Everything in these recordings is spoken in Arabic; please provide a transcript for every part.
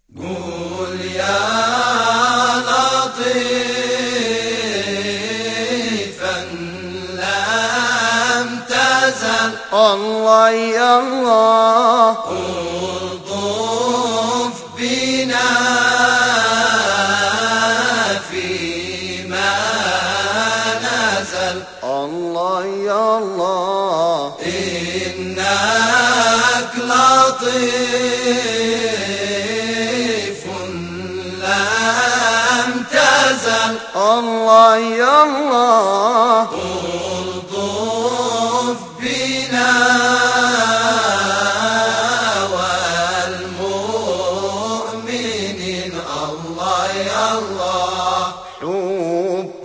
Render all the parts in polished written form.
قول يا لطيفا لم تزل الله يا الله الطف بنا فيما نزل الله يا الله إنك لطيف لم تزل الله يا الله الطف بنا والمؤمنين الله يا الله حب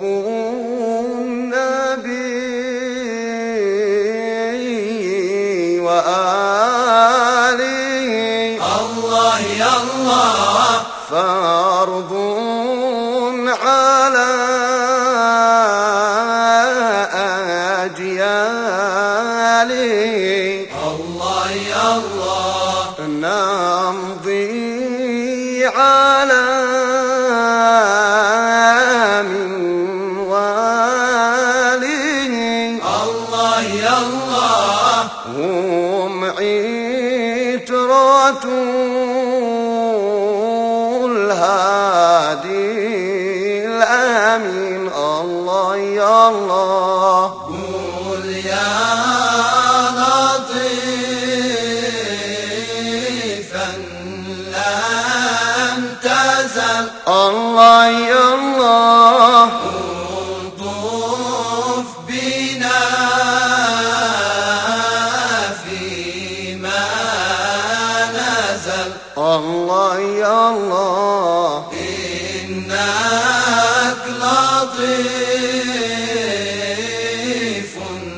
النبي وآله الله يا الله فرض على أجياله الله يا الله نمضي على منواله الله يا الله هم عترة الهادي الأمين الله يا الله قول يا لطيفا لم تزل الله يا الله الطف بنا فيما نزل الله يا الله إنك لطيف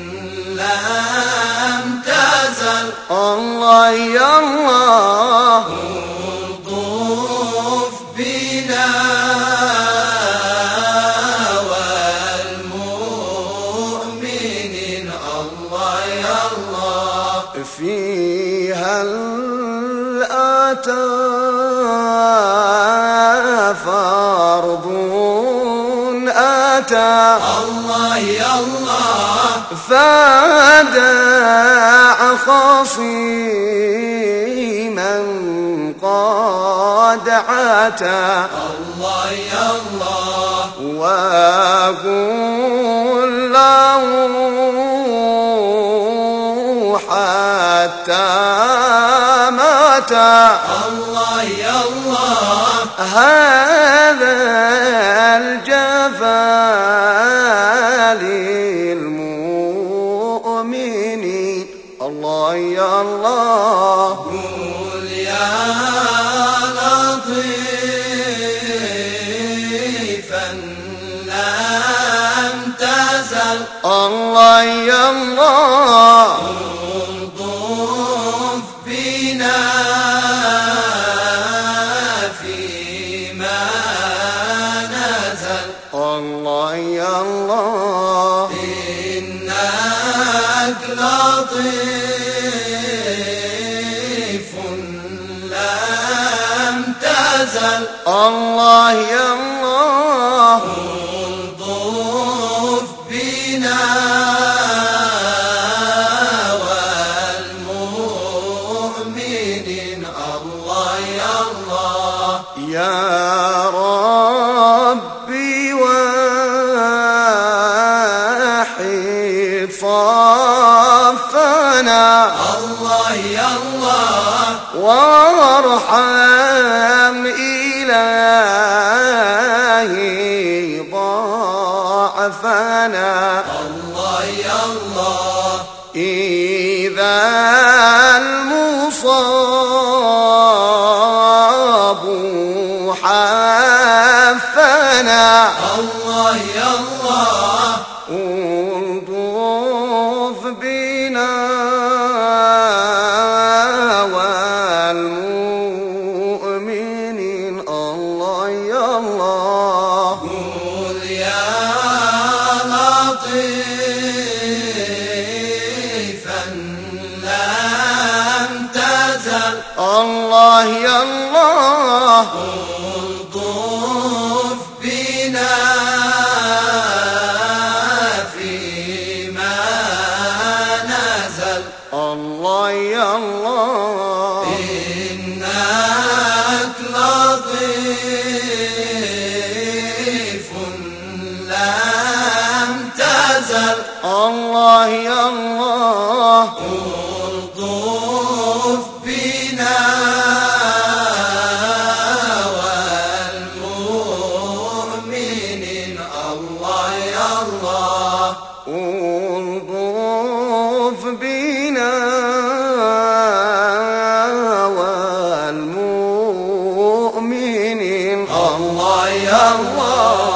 لم تزل الله يا الله الطف بنا والمؤمنين الله يا الله فيها الآتى فرض آتى الله يا الله فداع خصيما قد عتى الله يا الله وقل له حتى مات الله يا الله هذا الجفا للمؤمنين الله يا الله قول يا لطيفا لم تزل الله يا الله الطف بنا فيما نزل الله يا الله إنك لطيف لم تزل الله يا الله الطف بنا والمؤمنين الله يا الله يا ربي واحد صفنا الله يا الله وارحم إلهي ضعفنا الله يا الله إذا المصاب حفنا الله يا الله انظف بنا والمؤمنين الله يا الله قول يا لطيفا لم تزل الله يا الله الطف بنا فيما نزل الله يا الله إنك لطيف لم تزل الله يا الله الطف بنا والمؤمنين الله يا الله الطف بنا والمؤمنين الله يا الله